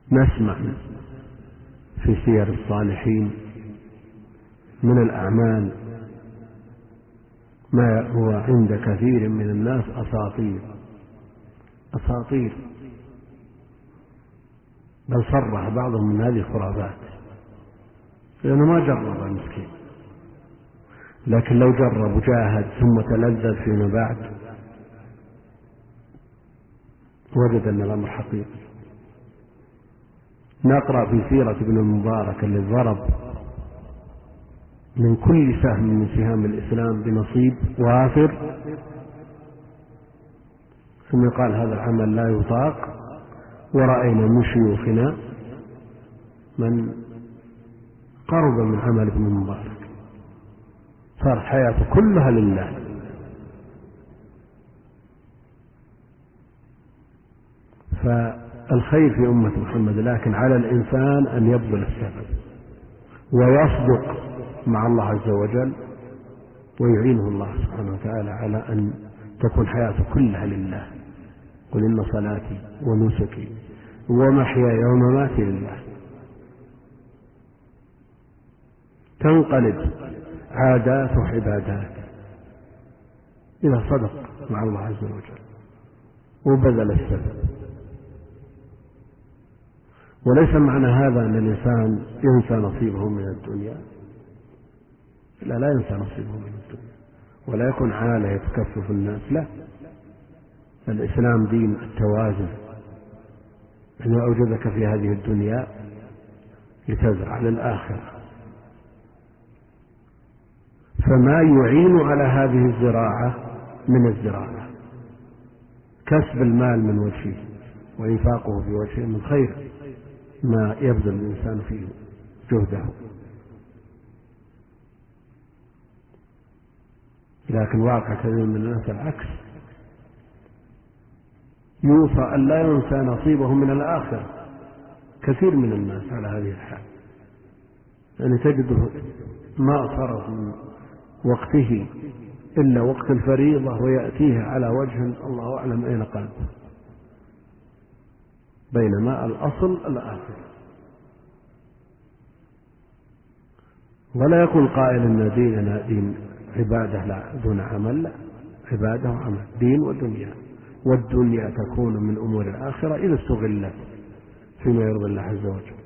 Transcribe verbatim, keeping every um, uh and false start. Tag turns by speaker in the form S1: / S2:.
S1: نسمع في سير الصالحين من الأعمال ما هو عند كثير من الناس أساطير أساطير بل صرح بعضهم من هذه خرافات، لأنه ما جرب المسكين. لكن لو جرب وجاهد ثم تلذذ فيما بعد وجد أن الأمر حقيقي. نقرأ في سيرة ابن المبارك اللي ضرب من كل سهم من سهام الإسلام بنصيب وافر، ثم قال هذا العمل لا يطاق، ورأينا من شيوخنا من قرب من عمل ابن المبارك، صارت حياته كلها لله. فالخير في أمة محمد، لكن على الإنسان أن يبذل السبب ويصدق مع الله عز وجل، ويعينه الله سبحانه وتعالى على أن تكون حياته كلها لله. قل إن صلاتي ونسكي ومحياي ومماتي لله. تنقلب عادات وعبادات إذا صدق مع الله عز وجل وبذل السبب. وليس معنى هذا أن الإنسان ينسى نصيبه من الدنيا، لا لا ينسى نصيبه من الدنيا ولا يكون عالة يتكفف الناس، لا. الإسلام دين التوازن، أنه أوجدك في هذه الدنيا لتزرع للآخرة، فما يعين على هذه الزراعة من الزراعة كسب المال من وجهه وإنفاقه في وجهه من خير ما يبذل الإنسان فيه جهده. لكن واقع كثير من الناس العكس، يوصى أن لا ينسى نصيبه من الآخرة. كثير من الناس على هذه الحال، يعني تجده ما صرف من وقته إلا وقت الفريضة ويأتيه على وجه الله أعلم أين قلبه، بينما الأصل الآخرة. ولا يكون قائل أن ديننا دين عبادة لا دون عمل، لا، عبادة وعمل، دين ودنيا. والدنيا تكون من أمور الآخرة إذا استغلت فيما يرضي الله عز وجل.